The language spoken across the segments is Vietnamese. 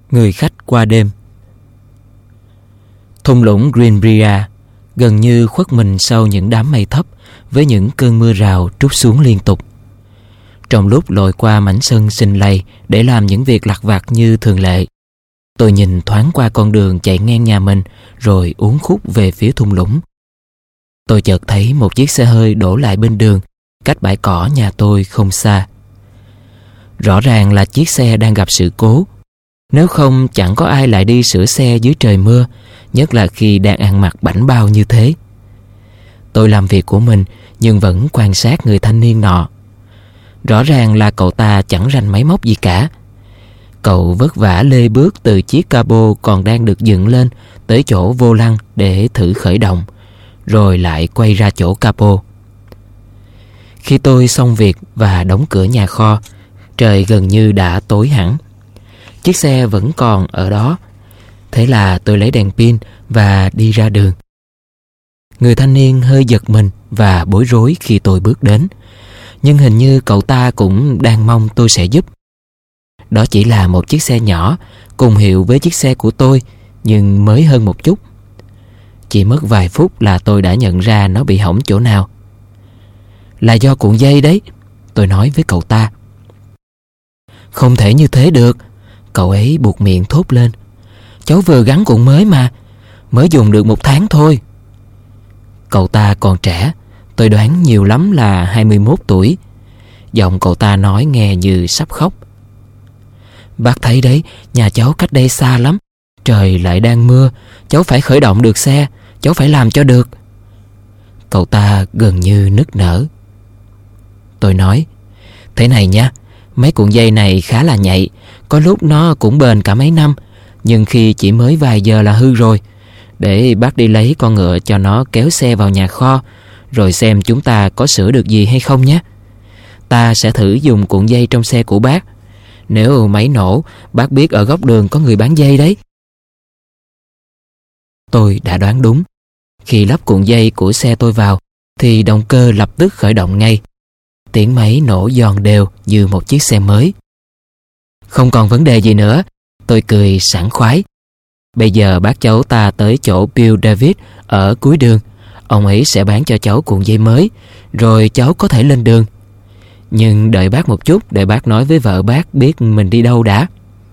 Người khách qua đêm. Thung lũng Greenbrier gần như khuất mình sau những đám mây thấp với những cơn mưa rào trút xuống liên tục. Trong lúc lội qua mảnh sân xình lầy để làm những việc lặt vặt như thường lệ, tôi nhìn thoáng qua con đường chạy ngang nhà mình rồi uốn khúc về phía thung lũng. Tôi chợt thấy một chiếc xe hơi đổ lại bên đường, cách bãi cỏ nhà tôi không xa. Rõ ràng là chiếc xe đang gặp sự cố. Nếu không chẳng có ai lại đi sửa xe dưới trời mưa, nhất là khi đang ăn mặc bảnh bao như thế. Tôi làm việc của mình nhưng vẫn quan sát người thanh niên nọ. Rõ ràng là cậu ta chẳng rành máy móc gì cả. Cậu vất vả lê bước từ chiếc capo còn đang được dựng lên tới chỗ vô lăng để thử khởi động, rồi lại quay ra chỗ capo. Khi tôi xong việc và đóng cửa nhà kho, trời gần như đã tối hẳn. Chiếc xe vẫn còn ở đó. Thế là tôi lấy đèn pin và đi ra đường. Người thanh niên hơi giật mình và bối rối khi tôi bước đến, nhưng hình như cậu ta cũng đang mong tôi sẽ giúp. Đó chỉ là một chiếc xe nhỏ, cùng hiệu với chiếc xe của tôi, nhưng mới hơn một chút. Chỉ mất vài phút là tôi đã nhận ra nó bị hỏng chỗ nào. Là do cuộn dây đấy, tôi nói với cậu ta. Không thể như thế được, cậu ấy buột miệng thốt lên. Cháu vừa gắn cuộn mới mà, mới dùng được 1 tháng thôi. Cậu ta còn trẻ, tôi đoán nhiều lắm là 21 tuổi. Giọng cậu ta nói nghe như sắp khóc. Bác thấy đấy, nhà cháu cách đây xa lắm. Trời lại đang mưa, cháu phải khởi động được xe, cháu phải làm cho được. Cậu ta gần như nức nở. Tôi nói, thế này nha, mấy cuộn dây này khá là nhạy, có lúc nó cũng bền cả mấy năm, nhưng khi chỉ mới vài giờ là hư rồi. Để bác đi lấy con ngựa cho nó kéo xe vào nhà kho, rồi xem chúng ta có sửa được gì hay không nhé. Ta sẽ thử dùng cuộn dây trong xe của bác. Nếu máy nổ, bác biết ở góc đường có người bán dây đấy. Tôi đã đoán đúng. Khi lắp cuộn dây của xe tôi vào, thì động cơ lập tức khởi động ngay. Tiếng máy nổ giòn đều như một chiếc xe mới. Không còn vấn đề gì nữa, tôi cười sảng khoái. Bây giờ bác cháu ta tới chỗ Bill David ở cuối đường. Ông ấy sẽ bán cho cháu cuộn dây mới, rồi cháu có thể lên đường. Nhưng đợi bác một chút để bác nói với vợ bác biết mình đi đâu đã.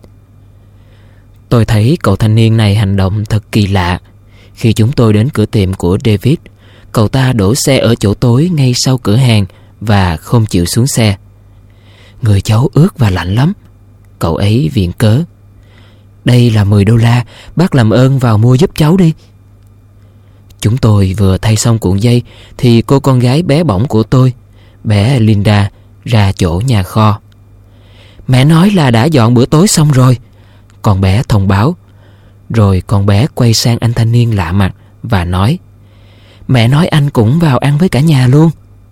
Tôi thấy cậu thanh niên này hành động thật kỳ lạ. Khi chúng tôi đến cửa tiệm của David, cậu ta đổ xe ở chỗ tối ngay sau cửa hàng và không chịu xuống xe. Người cháu ướt và lạnh lắm, cậu ấy viện cớ. Đây là $10, bác làm ơn vào mua giúp cháu đi. Chúng tôi vừa thay xong cuộn dây thì cô con gái bé bỏng của tôi, bé Linda, ra chỗ nhà kho. Mẹ nói là đã dọn bữa tối xong rồi, con bé thông báo. Rồi con bé quay sang anh thanh niên lạ mặt và nói, mẹ nói anh cũng vào ăn với cả nhà luôn.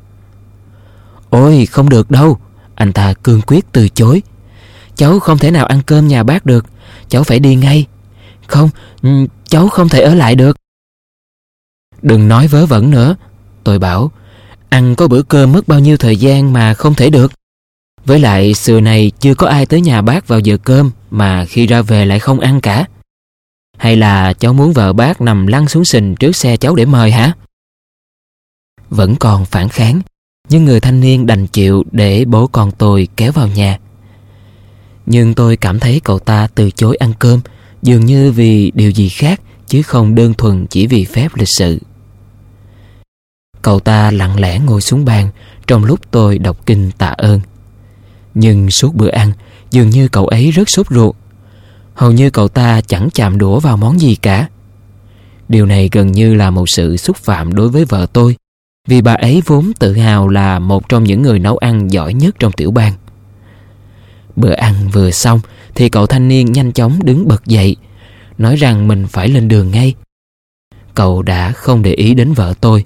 Ôi không được đâu, anh ta cương quyết từ chối. Cháu không thể nào ăn cơm nhà bác được, cháu phải đi ngay. Không, cháu không thể ở lại được. Đừng nói vớ vẩn nữa, tôi bảo. Ăn có bữa cơm mất bao nhiêu thời gian mà không thể được. Với lại xưa này chưa có ai tới nhà bác vào giờ cơm mà khi ra về lại không ăn cả. Hay là cháu muốn vợ bác nằm lăn xuống sình trước xe cháu để mời hả? Vẫn còn phản kháng, nhưng người thanh niên đành chịu để bố con tôi kéo vào nhà. Nhưng tôi cảm thấy cậu ta từ chối ăn cơm dường như vì điều gì khác, chứ không đơn thuần chỉ vì phép lịch sự. Cậu ta lặng lẽ ngồi xuống bàn trong lúc tôi đọc kinh tạ ơn. Nhưng suốt bữa ăn, dường như cậu ấy rất sốt ruột. Hầu như cậu ta chẳng chạm đũa vào món gì cả. Điều này gần như là một sự xúc phạm đối với vợ tôi, vì bà ấy vốn tự hào là một trong những người nấu ăn giỏi nhất trong tiểu bang. Bữa ăn vừa xong thì cậu thanh niên nhanh chóng đứng bật dậy, nói rằng mình phải lên đường ngay. Cậu đã không để ý đến vợ tôi.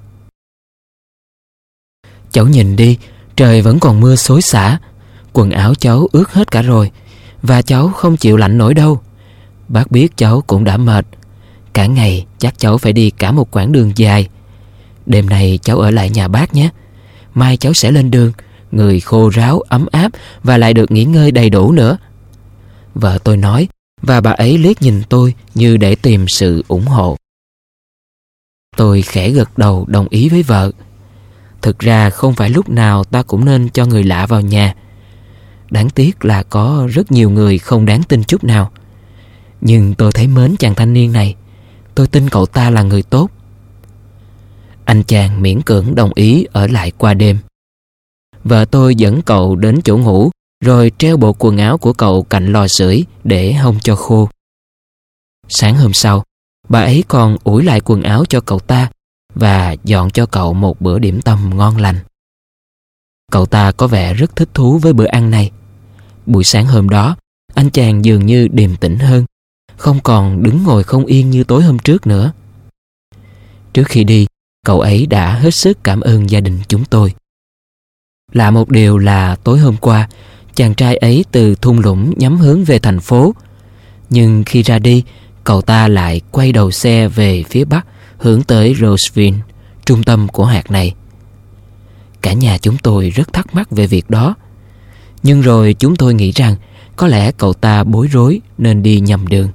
Cháu nhìn đi, trời vẫn còn mưa xối xả. Quần áo cháu ướt hết cả rồi, và cháu không chịu lạnh nổi đâu. Bác biết cháu cũng đã mệt. Cả ngày chắc cháu phải đi cả một quãng đường dài. Đêm nay cháu ở lại nhà bác nhé. Mai cháu sẽ lên đường, người khô ráo, ấm áp và lại được nghỉ ngơi đầy đủ nữa. Vợ tôi nói và bà ấy liếc nhìn tôi như để tìm sự ủng hộ. Tôi khẽ gật đầu đồng ý với vợ. Thực ra không phải lúc nào ta cũng nên cho người lạ vào nhà. Đáng tiếc là có rất nhiều người không đáng tin chút nào. Nhưng tôi thấy mến chàng thanh niên này. Tôi tin cậu ta là người tốt. Anh chàng miễn cưỡng đồng ý ở lại qua đêm. Vợ tôi dẫn cậu đến chỗ ngủ, rồi treo bộ quần áo của cậu cạnh lò sưởi để hong cho khô. Sáng hôm sau, bà ấy còn ủi lại quần áo cho cậu ta và dọn cho cậu một bữa điểm tâm ngon lành. Cậu ta có vẻ rất thích thú với bữa ăn này. Buổi sáng hôm đó, anh chàng dường như điềm tĩnh hơn, không còn đứng ngồi không yên như tối hôm trước nữa. Trước khi đi, cậu ấy đã hết sức cảm ơn gia đình chúng tôi. Lạ một điều là tối hôm qua, chàng trai ấy từ thung lũng nhắm hướng về thành phố. Nhưng khi ra đi, cậu ta lại quay đầu xe về phía bắc, hướng tới Roseville, trung tâm của hạt này. Cả nhà chúng tôi rất thắc mắc về việc đó. Nhưng rồi chúng tôi nghĩ rằng có lẽ cậu ta bối rối nên đi nhầm đường.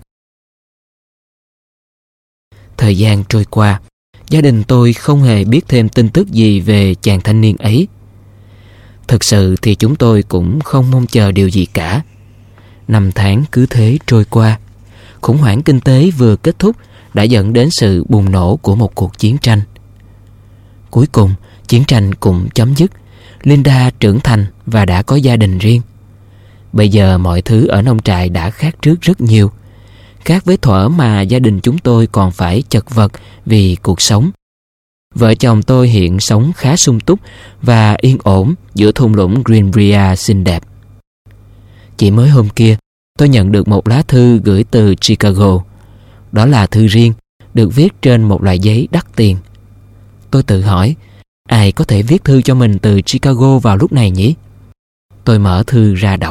Thời gian trôi qua, gia đình tôi không hề biết thêm tin tức gì về chàng thanh niên ấy. Thực sự thì chúng tôi cũng không mong chờ điều gì cả. Năm tháng cứ thế trôi qua. Khủng hoảng kinh tế vừa kết thúc đã dẫn đến sự bùng nổ của một cuộc chiến tranh. Cuối cùng, chiến tranh cũng chấm dứt. Linda trưởng thành và đã có gia đình riêng. Bây giờ mọi thứ ở nông trại đã khác trước rất nhiều. Khác với thuở mà gia đình chúng tôi còn phải chật vật vì cuộc sống. Vợ chồng tôi hiện sống khá sung túc và yên ổn giữa thung lũng Greenbrier xinh đẹp. Chỉ mới hôm kia, tôi nhận được một lá thư gửi từ Chicago. Đó là thư riêng, được viết trên một loại giấy đắt tiền. Tôi tự hỏi, ai có thể viết thư cho mình từ Chicago vào lúc này nhỉ? Tôi mở thư ra đọc.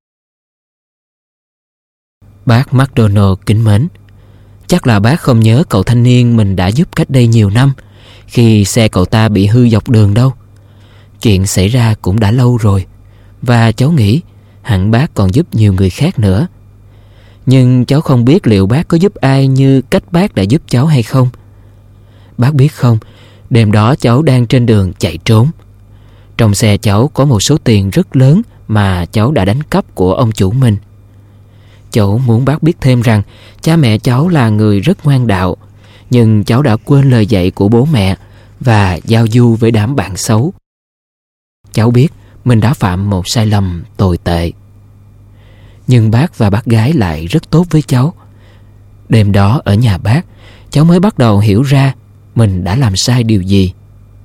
Bác McDonald kính mến, chắc là bác không nhớ cậu thanh niên mình đã giúp cách đây nhiều năm, khi xe cậu ta bị hư dọc đường đâu. Chuyện xảy ra cũng đã lâu rồi, và cháu nghĩ hẳn bác còn giúp nhiều người khác nữa. Nhưng cháu không biết liệu bác có giúp ai như cách bác đã giúp cháu hay không. Bác biết không, đêm đó cháu đang trên đường chạy trốn. Trong xe cháu có một số tiền rất lớn mà cháu đã đánh cắp của ông chủ mình. Cháu muốn bác biết thêm rằng cha mẹ cháu là người rất ngoan đạo, nhưng cháu đã quên lời dạy của bố mẹ và giao du với đám bạn xấu. Cháu biết mình đã phạm một sai lầm tồi tệ. Nhưng bác và bác gái lại rất tốt với cháu. Đêm đó ở nhà bác, cháu mới bắt đầu hiểu ra mình đã làm sai điều gì.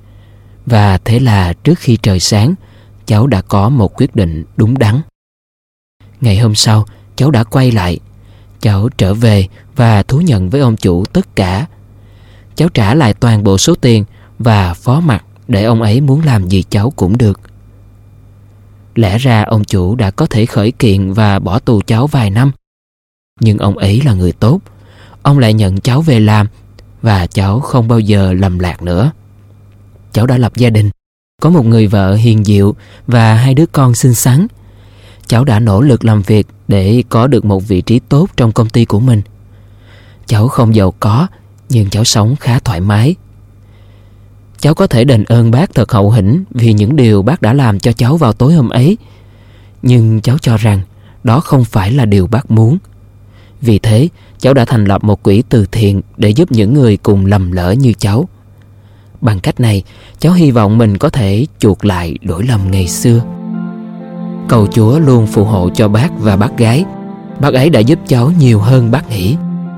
Và thế là trước khi trời sáng, cháu đã có một quyết định đúng đắn. Ngày hôm sau, cháu đã quay lại. Cháu trở về và thú nhận với ông chủ tất cả. Cháu trả lại toàn bộ số tiền và phó mặc để ông ấy muốn làm gì cháu cũng được. Lẽ ra ông chủ đã có thể khởi kiện và bỏ tù cháu vài năm. Nhưng ông ấy là người tốt. Ông lại nhận cháu về làm và cháu không bao giờ lầm lạc nữa. Cháu đã lập gia đình, có một người vợ hiền diệu và 2 đứa con xinh xắn. Cháu đã nỗ lực làm việc để có được một vị trí tốt trong công ty của mình. Cháu không giàu có, nhưng cháu sống khá thoải mái. Cháu có thể đền ơn bác thật hậu hĩnh vì những điều bác đã làm cho cháu vào tối hôm ấy. Nhưng cháu cho rằng đó không phải là điều bác muốn. Vì thế, cháu đã thành lập một quỹ từ thiện để giúp những người cùng lầm lỡ như cháu. Bằng cách này, cháu hy vọng mình có thể chuộc lại lỗi lầm ngày xưa. Cầu Chúa luôn phù hộ cho bác và bác gái. Bác ấy đã giúp cháu nhiều hơn bác nghĩ.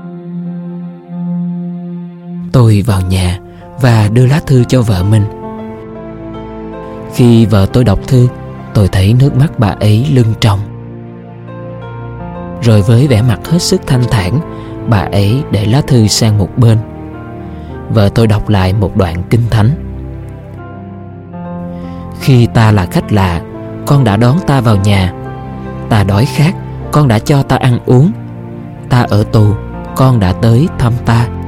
Tôi vào nhà và đưa lá thư cho vợ mình. Khi vợ tôi đọc thư, tôi thấy nước mắt bà ấy lưng tròng. Rồi với vẻ mặt hết sức thanh thản, bà ấy để lá thư sang một bên. Vợ tôi đọc lại một đoạn kinh thánh. Khi ta là khách lạ, con đã đón ta vào nhà. Ta đói khát, con đã cho ta ăn uống. Ta ở tù, con đã tới thăm ta.